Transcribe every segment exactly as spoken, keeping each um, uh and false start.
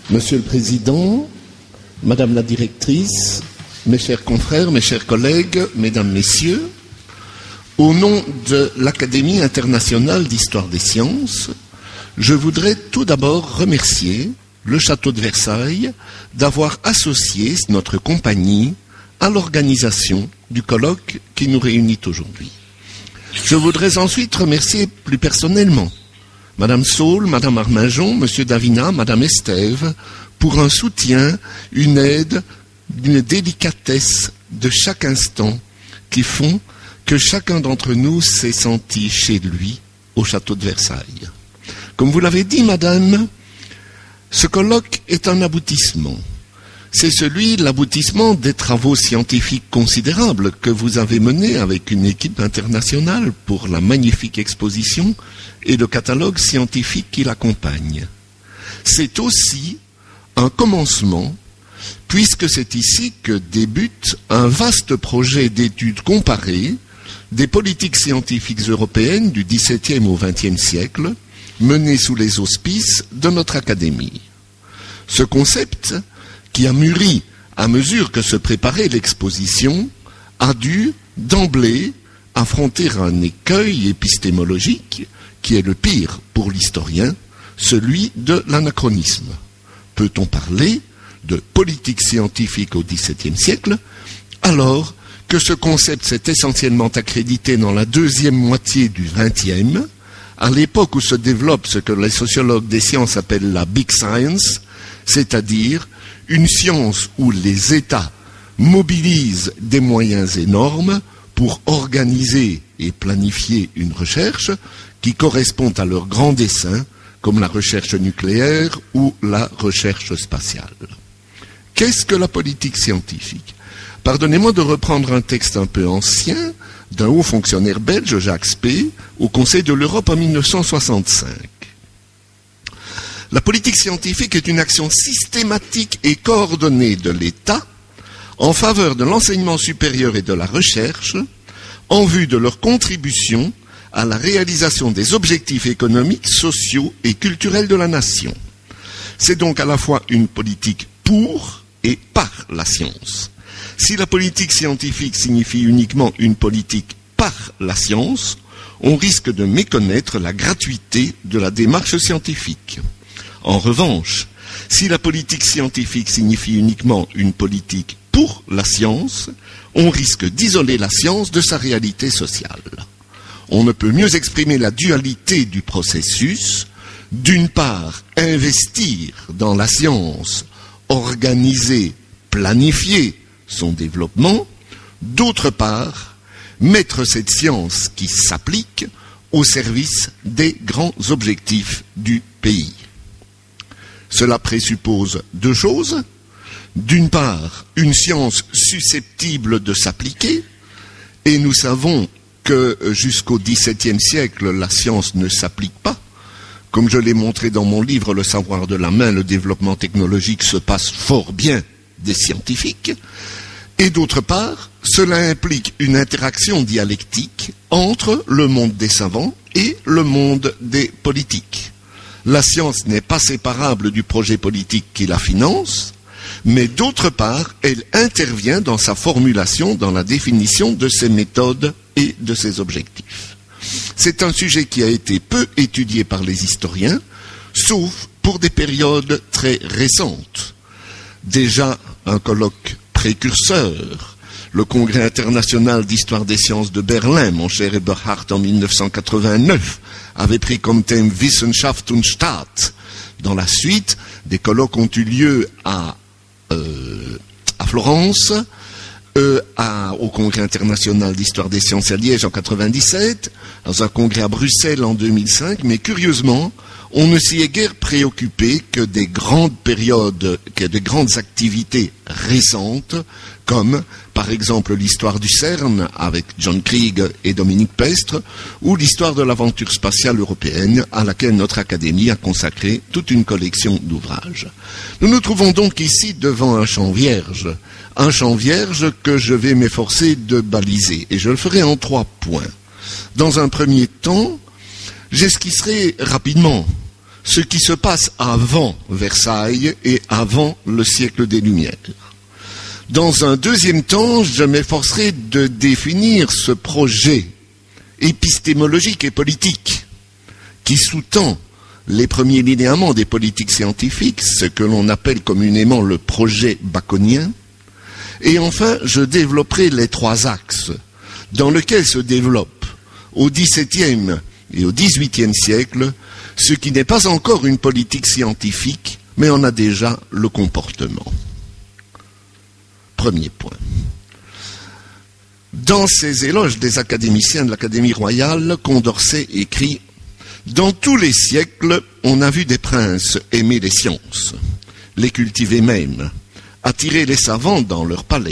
Monsieur le Président, Madame la Directrice, mes chers confrères, mes chers collègues, Mesdames, Messieurs, au nom de l'Académie internationale d'histoire des sciences, je voudrais tout d'abord remercier le Château de Versailles d'avoir associé notre compagnie à l'organisation du colloque qui nous réunit aujourd'hui. Je voudrais ensuite remercier plus personnellement Madame Saul, Madame Arminjon, Monsieur Davina, Madame Estève, pour un soutien, une aide, une délicatesse de chaque instant qui font que chacun d'entre nous s'est senti chez lui au château de Versailles. Comme vous l'avez dit, Madame, ce colloque est un aboutissement. C'est celui, l'aboutissement des travaux scientifiques considérables que vous avez menés avec une équipe internationale pour la magnifique exposition et le catalogue scientifique qui l'accompagne. C'est aussi un commencement, puisque c'est ici que débute un vaste projet d'études comparées des politiques scientifiques européennes du dix-septième au vingtième siècle, menées sous les auspices de notre Académie. Ce concept, qui a mûri à mesure que se préparait l'exposition, a dû, d'emblée, affronter un écueil épistémologique qui est le pire pour l'historien, celui de l'anachronisme. Peut-on parler de politique scientifique au dix-septième siècle, alors que ce concept s'est essentiellement accrédité dans la deuxième moitié du vingtième, à l'époque où se développe ce que les sociologues des sciences appellent la Big Science, c'est-à-dire une science où les États mobilisent des moyens énormes pour organiser et planifier une recherche qui correspond à leurs grands desseins, comme la recherche nucléaire ou la recherche spatiale. Qu'est-ce que la politique scientifique? Pardonnez-moi de reprendre un texte un peu ancien d'un haut fonctionnaire belge, Jacques Spee, au Conseil de l'Europe en mille neuf cent soixante-cinq. La politique scientifique est une action systématique et coordonnée de l'État en faveur de l'enseignement supérieur et de la recherche en vue de leur contribution à la réalisation des objectifs économiques, sociaux et culturels de la nation. C'est donc à la fois une politique pour et par la science. Si la politique scientifique signifie uniquement une politique par la science, on risque de méconnaître la gratuité de la démarche scientifique. En revanche, si la politique scientifique signifie uniquement une politique pour la science, on risque d'isoler la science de sa réalité sociale. On ne peut mieux exprimer la dualité du processus, d'une part, investir dans la science, organiser, planifier son développement, d'autre part, mettre cette science qui s'applique au service des grands objectifs du pays. Cela présuppose deux choses. D'une part, une science susceptible de s'appliquer, et nous savons que jusqu'au dix-septième siècle, la science ne s'applique pas. Comme je l'ai montré dans mon livre « Le savoir de la main, le développement technologique se passe fort bien des scientifiques ». Et d'autre part, cela implique une interaction dialectique entre le monde des savants et le monde des politiques. La science n'est pas séparable du projet politique qui la finance, mais d'autre part, elle intervient dans sa formulation, dans la définition de ses méthodes et de ses objectifs. C'est un sujet qui a été peu étudié par les historiens, sauf pour des périodes très récentes. Déjà, un colloque précurseur, le Congrès international d'histoire des sciences de Berlin, mon cher Eberhard, en mille neuf cent quatre-vingt-neuf, avait pris comme thème Wissenschaft und Staat. Dans la suite, des colloques ont eu lieu à, euh, à Florence, euh, à, au Congrès international d'histoire des sciences à Liège en quatre-vingt-dix-sept, dans un congrès à Bruxelles en deux mille cinq, mais curieusement, on ne s'y est guère préoccupé que des grandes périodes, que des grandes activités récentes, comme par exemple l'histoire du CERN avec John Krieg et Dominique Pestre, ou l'histoire de l'aventure spatiale européenne à laquelle notre Académie a consacré toute une collection d'ouvrages. Nous nous trouvons donc ici devant un champ vierge, un champ vierge que je vais m'efforcer de baliser, et je le ferai en trois points. Dans un premier temps, j'esquisserai rapidement ce qui se passe avant Versailles et avant le siècle des Lumières. Dans un deuxième temps, je m'efforcerai de définir ce projet épistémologique et politique qui sous-tend les premiers linéaments des politiques scientifiques, ce que l'on appelle communément le projet baconien. Et enfin, je développerai les trois axes dans lesquels se développe au dix-septième et au dix-huitième siècle ce qui n'est pas encore une politique scientifique, mais en a déjà le comportement. Premier point. Dans ses éloges des académiciens de l'Académie royale, Condorcet écrit « Dans tous les siècles, on a vu des princes aimer les sciences, les cultiver même, attirer les savants dans leur palais,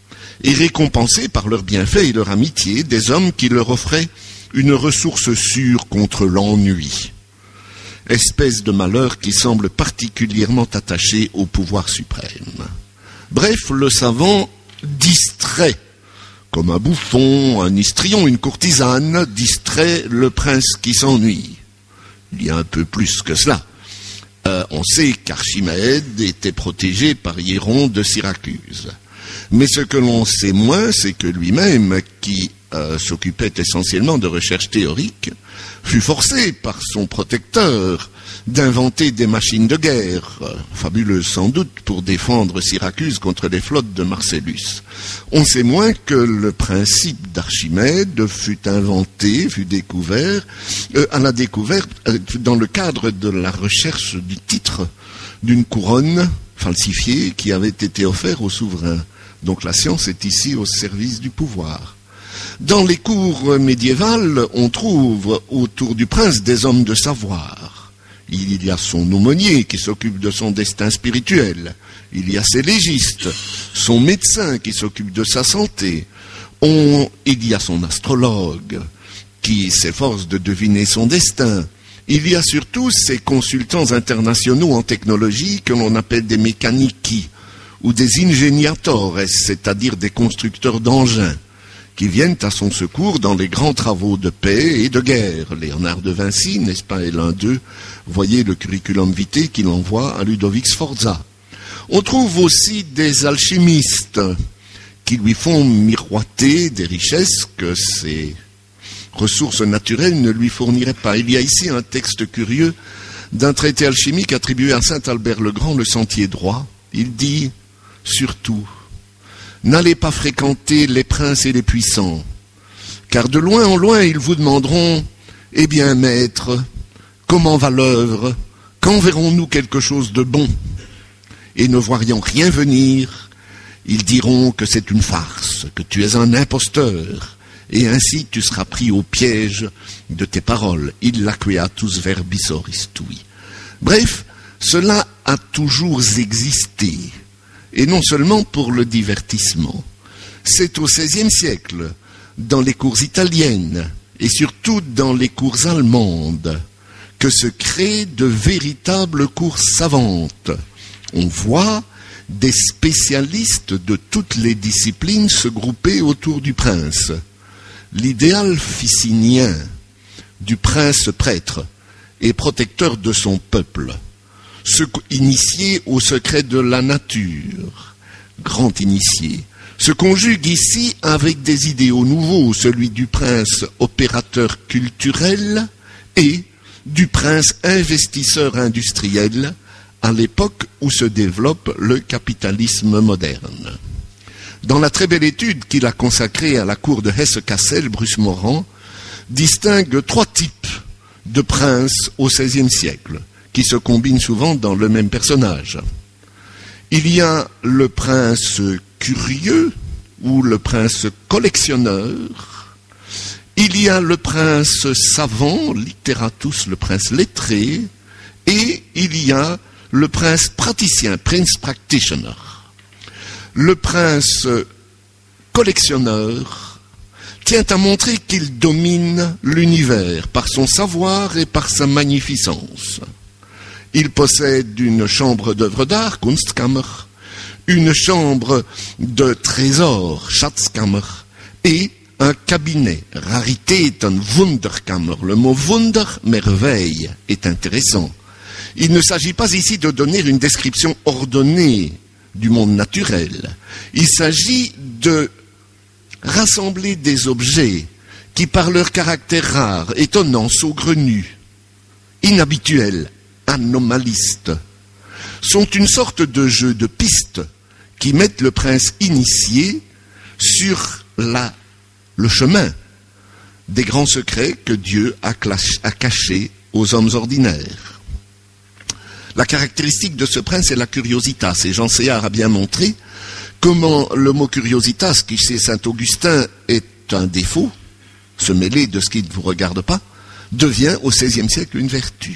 et récompenser par leurs bienfaits et leur amitié des hommes qui leur offraient une ressource sûre contre l'ennui, espèce de malheur qui semble particulièrement attaché au pouvoir suprême. Bref, le savant distrait, comme un bouffon, un histrion, une courtisane, distrait le prince qui s'ennuie. Il y a un peu plus que cela. Euh, on sait qu'Archimède était protégé par Hieron de Syracuse. Mais ce que l'on sait moins, c'est que lui-même, qui euh, s'occupait essentiellement de recherches théoriques, fut forcé par son protecteur d'inventer des machines de guerre, euh, fabuleuses sans doute, pour défendre Syracuse contre les flottes de Marcellus. On sait moins que le principe d'Archimède fut inventé, fut découvert, euh, à la découverte, euh, dans le cadre de la recherche du titre d'une couronne falsifiée qui avait été offerte au souverain. Donc la science est ici au service du pouvoir. Dans les cours médiévales, on trouve autour du prince des hommes de savoir. Il y a son aumônier qui s'occupe de son destin spirituel. Il y a ses légistes, son médecin qui s'occupe de sa santé. On, il y a son astrologue qui s'efforce de deviner son destin. Il y a surtout ces consultants internationaux en technologie que l'on appelle des mécanici ou des ingeniatores, c'est-à-dire des constructeurs d'engins, qui viennent à son secours dans les grands travaux de paix et de guerre. Léonard de Vinci, n'est-ce pas, est l'un d'eux. Voyez le curriculum vitae qu'il envoie à Ludovic Sforza. On trouve aussi des alchimistes qui lui font miroiter des richesses que ses ressources naturelles ne lui fourniraient pas. Il y a ici un texte curieux d'un traité alchimique attribué à saint Albert le Grand, le sentier droit. Il dit « Surtout, n'allez pas fréquenter les princes et les puissants, car de loin en loin ils vous demanderont « Eh bien, maître, comment va l'œuvre? Quand verrons-nous quelque chose de bon ?» Et ne voyant rien venir, ils diront que c'est une farce, que tu es un imposteur, et ainsi tu seras pris au piège de tes paroles. Illa queatus verbis oristui. Bref, cela a toujours existé. Et non seulement pour le divertissement. C'est au seizième siècle, dans les cours italiennes, et surtout dans les cours allemandes, que se créent de véritables cours savantes. On voit des spécialistes de toutes les disciplines se grouper autour du prince. L'idéal ficinien du prince prêtre et protecteur de son peuple, se initié au secret de la nature, grand initié, se conjugue ici avec des idéaux nouveaux, celui du prince opérateur culturel et du prince investisseur industriel, à l'époque où se développe le capitalisme moderne. Dans la très belle étude qu'il a consacrée à la cour de Hesse-Cassel, Bruce Morand distingue trois types de princes au seizième siècle, qui se combinent souvent dans le même personnage. Il y a le prince curieux ou le prince collectionneur. Il y a le prince savant, literatus, le prince lettré. Et il y a le prince praticien, prince practitioner. Le prince collectionneur tient à montrer qu'il domine l'univers par son savoir et par sa magnificence. Il possède une chambre d'œuvres d'art, Kunstkammer, une chambre de trésors, Schatzkammer, et un cabinet. Rarität, un Wunderkammer. Le mot Wunder, merveille, est intéressant. Il ne s'agit pas ici de donner une description ordonnée du monde naturel. Il s'agit de rassembler des objets qui, par leur caractère rare, étonnant, saugrenu, inhabituel, anomaliste, sont une sorte de jeu de pistes qui mettent le prince initié sur la, le chemin des grands secrets que Dieu a, clash, a cachés aux hommes ordinaires. La caractéristique de ce prince est la curiositas, et Jean Séart a bien montré comment le mot curiositas, qui chez saint Augustin est un défaut, se mêler de ce qui ne vous regarde pas, devient au seizième siècle une vertu.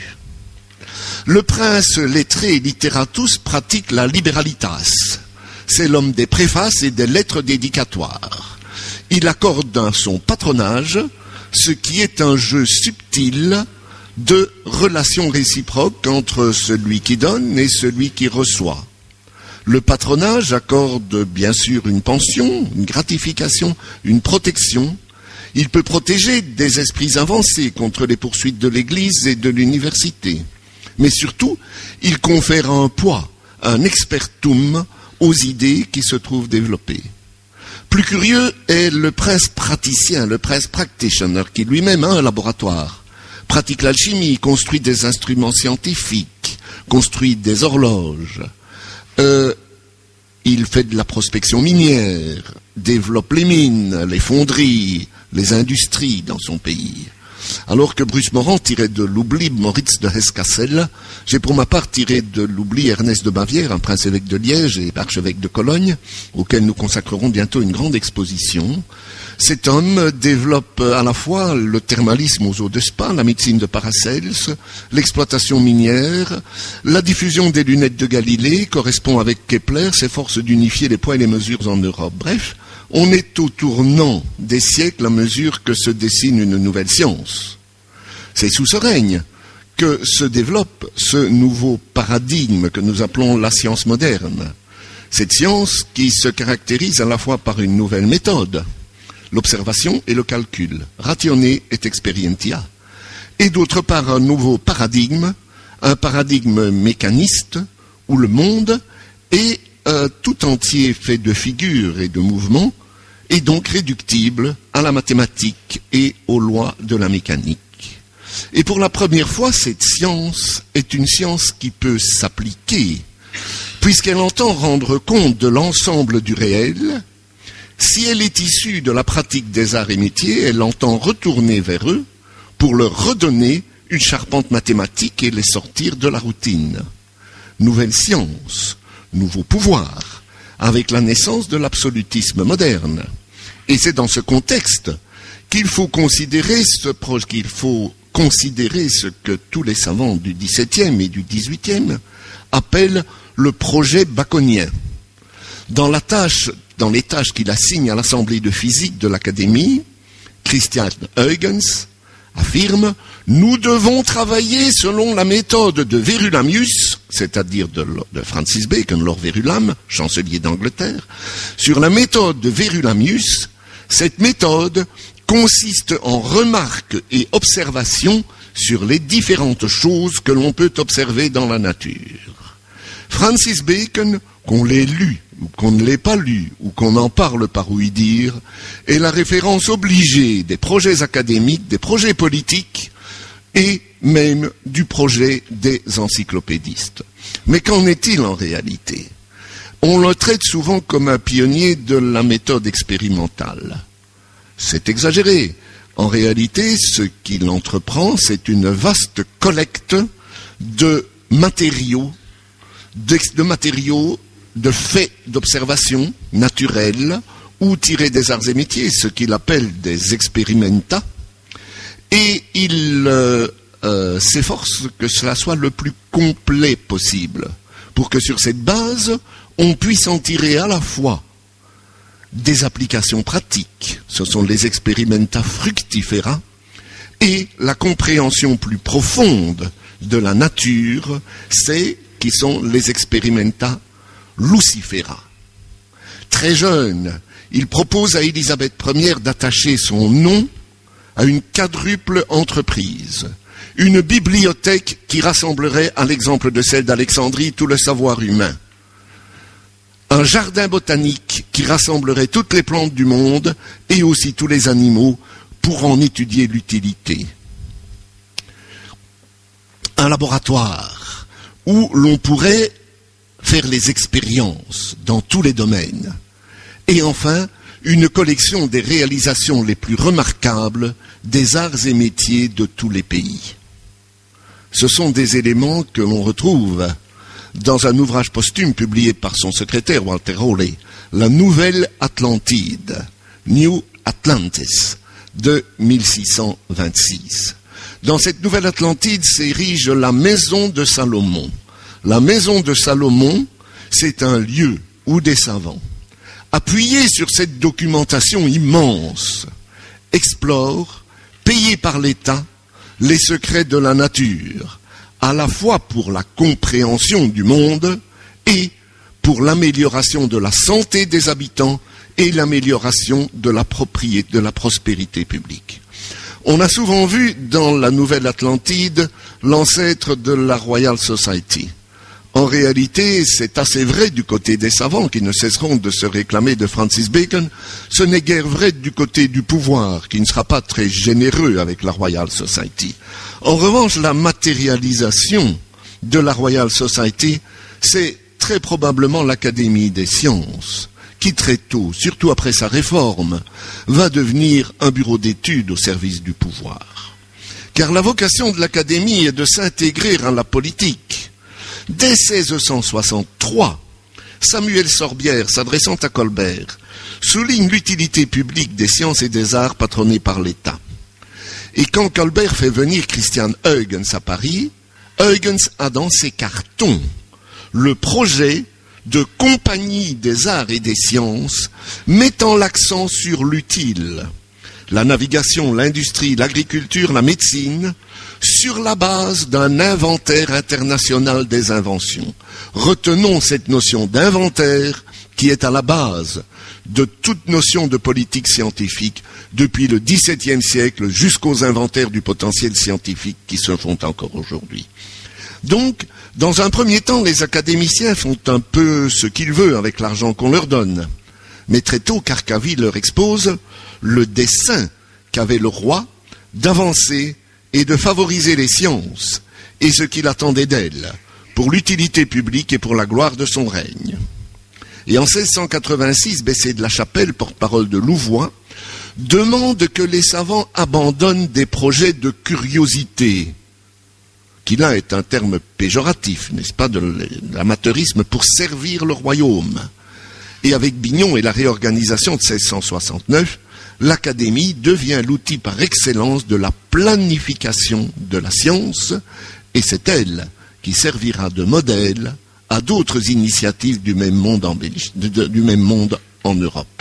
Le prince lettré literatus pratique la liberalitas. C'est l'homme des préfaces et des lettres dédicatoires. Il accorde à son patronage ce qui est un jeu subtil de relations réciproques entre celui qui donne et celui qui reçoit. Le patronage accorde bien sûr une pension, une gratification, une protection. Il peut protéger des esprits avancés contre les poursuites de l'Église et de l'université. Mais surtout, il confère un poids, un expertum aux idées qui se trouvent développées. Plus curieux est le prince praticien, le prince practitioner, qui lui-même a un laboratoire, pratique l'alchimie, construit des instruments scientifiques, construit des horloges. Euh, il fait de la prospection minière, développe les mines, les fonderies, les industries dans son pays. Alors que Bruce Morand tirait de l'oubli Moritz de Hesse-Cassel, j'ai pour ma part tiré de l'oubli Ernest de Bavière, un prince-évêque de Liège et archevêque de Cologne, auquel nous consacrerons bientôt une grande exposition. Cet homme développe à la fois le thermalisme aux eaux de Spa, la médecine de Paracels, l'exploitation minière, la diffusion des lunettes de Galilée, correspond avec Kepler, s'efforce d'unifier les poids et les mesures en Europe. Bref, on est au tournant des siècles à mesure que se dessine une nouvelle science. C'est sous ce règne que se développe ce nouveau paradigme que nous appelons la science moderne. Cette science qui se caractérise à la fois par une nouvelle méthode, l'observation et le calcul, ratione et experientia, et d'autre part un nouveau paradigme, un paradigme mécaniste où le monde est euh, tout entier fait de figures et de mouvements, est donc réductible à la mathématique et aux lois de la mécanique. Et pour la première fois, cette science est une science qui peut s'appliquer, puisqu'elle entend rendre compte de l'ensemble du réel. Si elle est issue de la pratique des arts et métiers, elle entend retourner vers eux pour leur redonner une charpente mathématique et les sortir de la routine. Nouvelle science, nouveau pouvoir, avec la naissance de l'absolutisme moderne. Et c'est dans ce contexte qu'il faut considérer ce projet, qu'il faut considérer ce que tous les savants du dix-septième et du dix-huitième appellent le projet baconien. Dans la tâche, dans les tâches qu'il assigne à l'Assemblée de physique de l'Académie, Christian Huygens affirme « Nous devons travailler selon la méthode de Verulamius, c'est-à-dire de, de Francis Bacon, Lord Verulam, chancelier d'Angleterre, sur la méthode de Verulamius. Cette méthode consiste en remarques et observations sur les différentes choses que l'on peut observer dans la nature. Francis Bacon, qu'on l'ait lu, ou qu'on ne l'ait pas lu, ou qu'on en parle par ouï dire, est la référence obligée des projets académiques, des projets politiques, et même du projet des encyclopédistes. Mais qu'en est-il en réalité? On le traite souvent comme un pionnier de la méthode expérimentale. C'est exagéré. En réalité, ce qu'il entreprend, c'est une vaste collecte de matériaux, de, de matériaux, de faits d'observation naturelle ou tirés des arts et métiers, ce qu'il appelle des experimenta, et il euh, euh, s'efforce que cela soit le plus complet possible, pour que sur cette base, on puisse en tirer à la fois des applications pratiques, ce sont les experimenta fructifera, et la compréhension plus profonde de la nature, c'est qui sont les experimenta lucifera. Très jeune, il propose à Élisabeth première d'attacher son nom à une quadruple entreprise. une bibliothèque qui rassemblerait, à l'exemple de celle d'Alexandrie, tout le savoir humain. Un jardin botanique qui rassemblerait toutes les plantes du monde et aussi tous les animaux pour en étudier l'utilité. Un laboratoire où l'on pourrait faire les expériences dans tous les domaines. Et enfin, une collection des réalisations les plus remarquables des arts et métiers de tous les pays. Ce sont des éléments que l'on retrouve dans un ouvrage posthume publié par son secrétaire Walter Raleigh, La Nouvelle Atlantide, New Atlantis, de mille six cent vingt-six. Dans cette Nouvelle Atlantide s'érige la Maison de Salomon. La Maison de Salomon, c'est un lieu où des savants, appuyés sur cette documentation immense, explorent, payés par l'État, les secrets de la nature, à la fois pour la compréhension du monde et pour l'amélioration de la santé des habitants et l'amélioration de la propriété, de la prospérité publique. On a souvent vu dans la Nouvelle Atlantide l'ancêtre de la Royal Society. En réalité, c'est assez vrai du côté des savants qui ne cesseront de se réclamer de Francis Bacon. Ce n'est guère vrai du côté du pouvoir qui ne sera pas très généreux avec la Royal Society. En revanche, la matérialisation de la Royal Society, c'est très probablement l'Académie des sciences qui très tôt, surtout après sa réforme, va devenir un bureau d'études au service du pouvoir. Car la vocation de l'Académie est de s'intégrer à la politique. Dès seize cent soixante-trois, Samuel Sorbière, s'adressant à Colbert, souligne l'utilité publique des sciences et des arts patronnées par l'État. Et quand Colbert fait venir Christian Huygens à Paris, Huygens a dans ses cartons le projet de compagnie des arts et des sciences mettant l'accent sur l'utile, la navigation, l'industrie, l'agriculture, la médecine, sur la base d'un inventaire international des inventions. Retenons cette notion d'inventaire qui est à la base de toute notion de politique scientifique depuis le dix-septième siècle jusqu'aux inventaires du potentiel scientifique qui se font encore aujourd'hui. Donc, dans un premier temps, les académiciens font un peu ce qu'ils veulent avec l'argent qu'on leur donne. Mais très tôt, Carcaville leur expose le dessein qu'avait le roi d'avancer et de favoriser les sciences et ce qu'il attendait d'elles pour l'utilité publique et pour la gloire de son règne. Et en seize cent quatre-vingt-six, Bessé de la Chapelle, porte-parole de Louvois, demande que les savants abandonnent des projets de curiosité, qui là est un terme péjoratif, n'est-ce pas, de l'amateurisme pour servir le royaume. Et avec Bignon et la réorganisation de seize cent soixante-neuf, l'Académie devient l'outil par excellence de la planification de la science, et c'est elle qui servira de modèle à d'autres initiatives du même monde en Belgique, du même monde en Europe.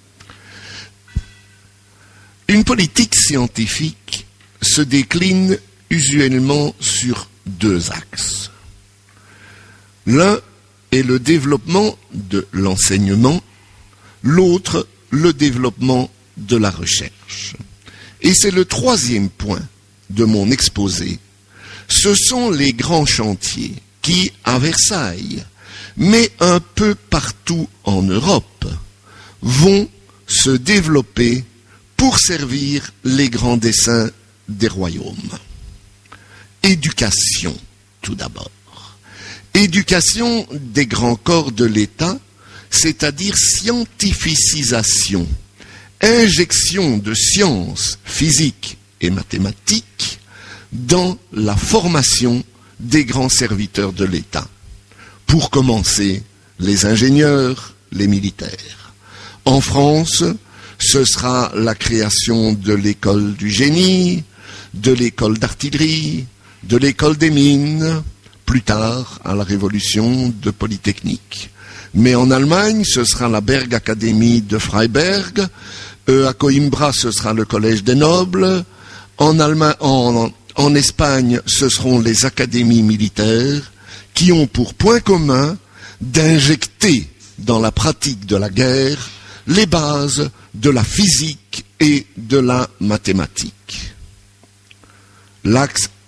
Une politique scientifique se décline usuellement sur deux axes. L'un est le développement de l'enseignement, l'autre le développement de la recherche. Et c'est le troisième point de mon exposé. Ce sont les grands chantiers qui, à Versailles, mais un peu partout en Europe, vont se développer pour servir les grands desseins des royaumes. Éducation, tout d'abord. Éducation des grands corps de l'État, c'est-à-dire scientificisation, injection de sciences physiques et mathématiques dans la formation des grands serviteurs de l'État. Pour commencer, les ingénieurs, les militaires. En France, ce sera la création de l'école du génie, de l'école d'artillerie, de l'école des mines, plus tard à la révolution de Polytechnique. Mais en Allemagne, ce sera la Berg Academy de Freiberg, euh, à Coimbra, ce sera le Collège des Nobles, en, Allemagne, en, en Espagne, ce seront les académies militaires qui ont pour point commun d'injecter dans la pratique de la guerre les bases de la physique et de la mathématique. L'axe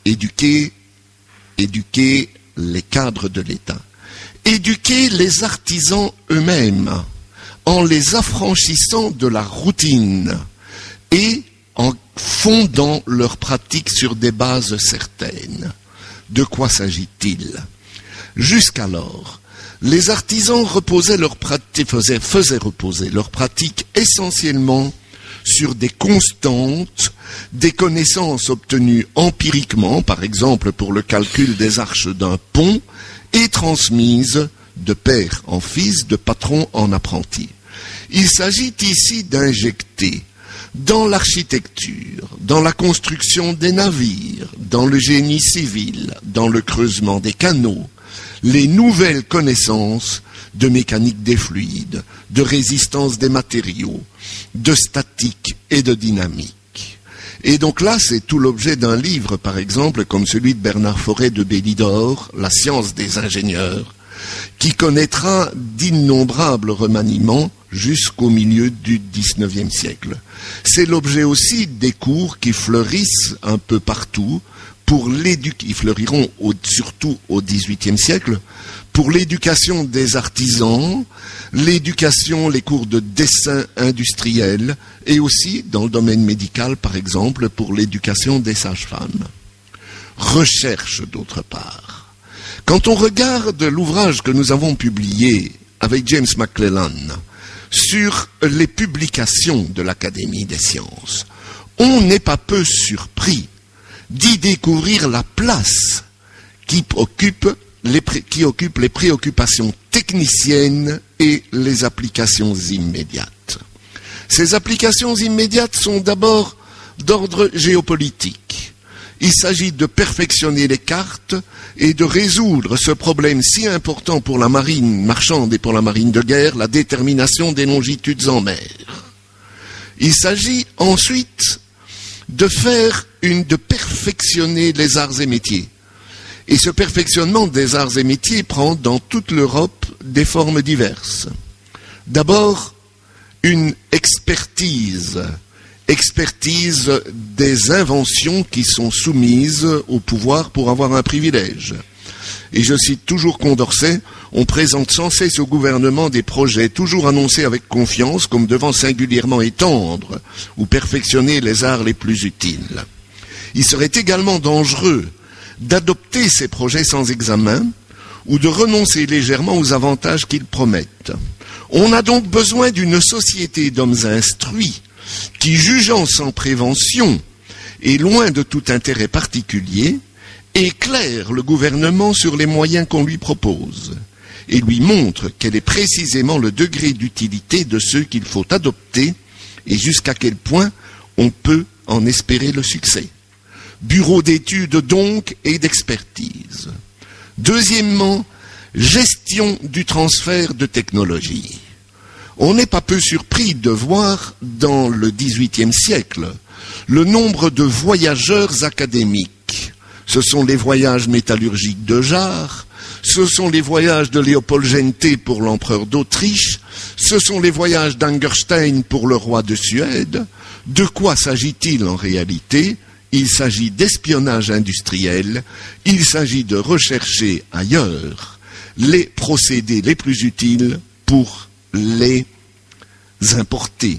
éduquer, éduquer les cadres de l'État, éduquer les artisans eux-mêmes en les affranchissant de la routine et en fondant leurs pratiques sur des bases certaines. De quoi s'agit-il? Jusqu'alors, les artisans reposaient leurs pratiques, faisaient, faisaient reposer leurs pratiques essentiellement sur des constantes, des connaissances obtenues empiriquement, par exemple pour le calcul des arches d'un pont, et transmises de père en fils, de patron en apprenti. Il s'agit ici d'injecter dans l'architecture, dans la construction des navires, dans le génie civil, dans le creusement des canaux, les nouvelles connaissances de mécanique des fluides, de résistance des matériaux, de statique et de dynamique. Et donc là, c'est tout l'objet d'un livre, par exemple, comme celui de Bernard Forêt de Bélidor, La science des ingénieurs, qui connaîtra d'innombrables remaniements jusqu'au milieu du dix-neuvième siècle. C'est l'objet aussi des cours qui fleurissent un peu partout, pour l'éducation, ils fleuriront au, surtout au dix-huitième siècle, pour l'éducation des artisans, l'éducation, les cours de dessin industriel, et aussi dans le domaine médical, par exemple, pour l'éducation des sages-femmes. Recherche, d'autre part. Quand on regarde l'ouvrage que nous avons publié avec James McClellan sur les publications de l'Académie des sciences, on n'est pas peu surpris d'y découvrir la place qui occupe, les pré- qui occupe les préoccupations techniciennes et les applications immédiates. Ces applications immédiates sont d'abord d'ordre géopolitique. Il s'agit de perfectionner les cartes et de résoudre ce problème si important pour la marine marchande et pour la marine de guerre, la détermination des longitudes en mer. Il s'agit ensuite de faire une, de perfectionner les arts et métiers. Et ce perfectionnement des arts et métiers prend dans toute l'Europe des formes diverses. D'abord, une expertise, expertise des inventions qui sont soumises au pouvoir pour avoir un privilège. Et je cite toujours Condorcet, on présente sans cesse au gouvernement des projets toujours annoncés avec confiance comme devant singulièrement étendre ou perfectionner les arts les plus utiles. Il serait également dangereux d'adopter ces projets sans examen ou de renoncer légèrement aux avantages qu'ils promettent. On a donc besoin d'une société d'hommes instruits qui, jugeant sans prévention et loin de tout intérêt particulier, éclaire le gouvernement sur les moyens qu'on lui propose et lui montre quel est précisément le degré d'utilité de ceux qu'il faut adopter et jusqu'à quel point on peut en espérer le succès. Bureau d'études donc et d'expertise. Deuxièmement, gestion du transfert de technologie. On n'est pas peu surpris de voir dans le dix-huitième siècle le nombre de voyageurs académiques. Ce sont les voyages métallurgiques de Jarre, ce sont les voyages de Léopold Gente pour l'empereur d'Autriche, ce sont les voyages d'Angerstein pour le roi de Suède. De quoi s'agit-il en réalité ? Il s'agit d'espionnage industriel, il s'agit de rechercher ailleurs les procédés les plus utiles pour les importer.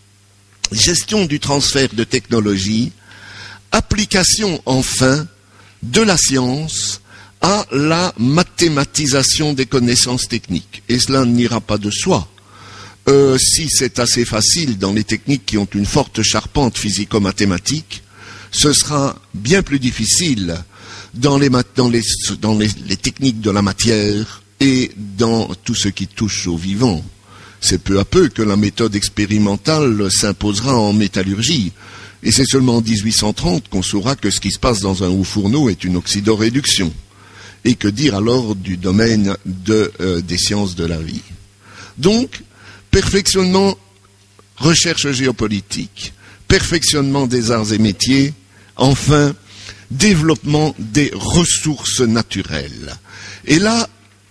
Gestion du transfert de technologie, application enfin de la science à la mathématisation des connaissances techniques. Et cela n'ira pas de soi. Euh, si c'est assez facile dans les techniques qui ont une forte charpente physico-mathématique, ce sera bien plus difficile dans, les, dans, les, dans les, les techniques de la matière et dans tout ce qui touche au vivant. C'est peu à peu que la méthode expérimentale s'imposera en métallurgie. Et c'est seulement en dix-huit cent trente qu'on saura que ce qui se passe dans un haut fourneau est une oxydoréduction. Et que dire alors du domaine de, euh, des sciences de la vie. Donc, perfectionnement, recherche géopolitique, perfectionnement des arts et métiers, enfin, développement des ressources naturelles. Et là,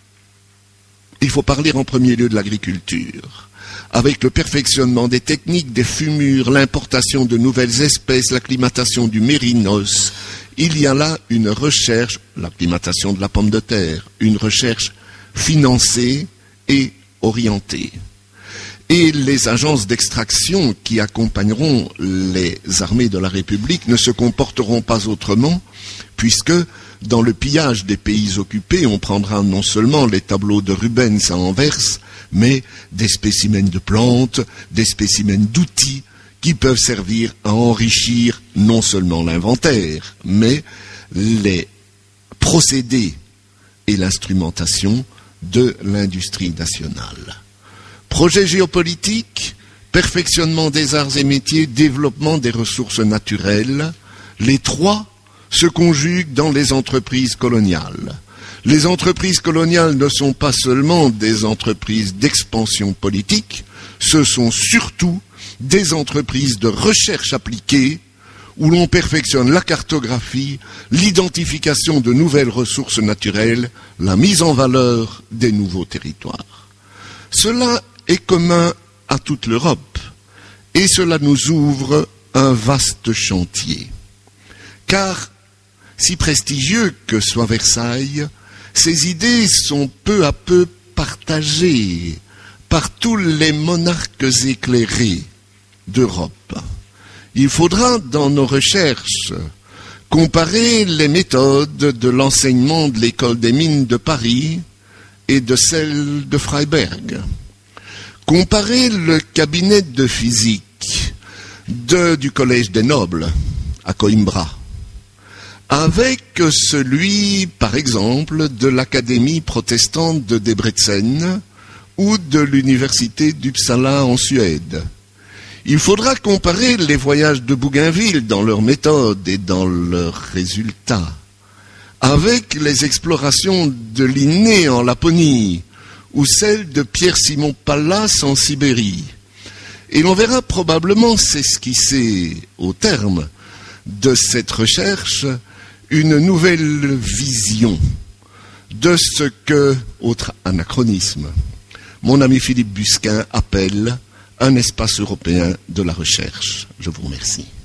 il faut parler en premier lieu de l'agriculture, avec le perfectionnement des techniques, des fumures, l'importation de nouvelles espèces, l'acclimatation du mérinos il y a là une recherche, l'acclimatation de la pomme de terre, une recherche financée et orientée. Et les agences d'extraction qui accompagneront les armées de la République ne se comporteront pas autrement, puisque dans le pillage des pays occupés, on prendra non seulement les tableaux de Rubens à Anvers, mais des spécimens de plantes, des spécimens d'outils qui peuvent servir à enrichir non seulement l'inventaire, mais les procédés et l'instrumentation de l'industrie nationale. Projet géopolitique, perfectionnement des arts et métiers, développement des ressources naturelles, les trois se conjuguent dans les entreprises coloniales. Les entreprises coloniales ne sont pas seulement des entreprises d'expansion politique, ce sont surtout des entreprises de recherche appliquée où l'on perfectionne la cartographie, l'identification de nouvelles ressources naturelles, la mise en valeur des nouveaux territoires. Cela est commun à toute l'Europe et cela nous ouvre un vaste chantier. Car, si prestigieux que soit Versailles, ces idées sont peu à peu partagées par tous les monarques éclairés d'Europe. Il faudra, dans nos recherches, comparer les méthodes de l'enseignement de l'école des mines de Paris et de celle de Freiberg. Comparer le cabinet de physique de, du Collège des Nobles à Coimbra avec celui, par exemple, de l'Académie protestante de Debrecen ou de l'Université d'Uppsala en Suède. Il faudra comparer les voyages de Bougainville dans leurs méthodes et dans leurs résultats avec les explorations de Linné en Laponie ou celles de Pierre-Simon Pallas en Sibérie. Et l'on verra probablement s'esquisser au terme de cette recherche une nouvelle vision de ce que, autre anachronisme, mon ami Philippe Busquin appelle un espace européen de la recherche. Je vous remercie.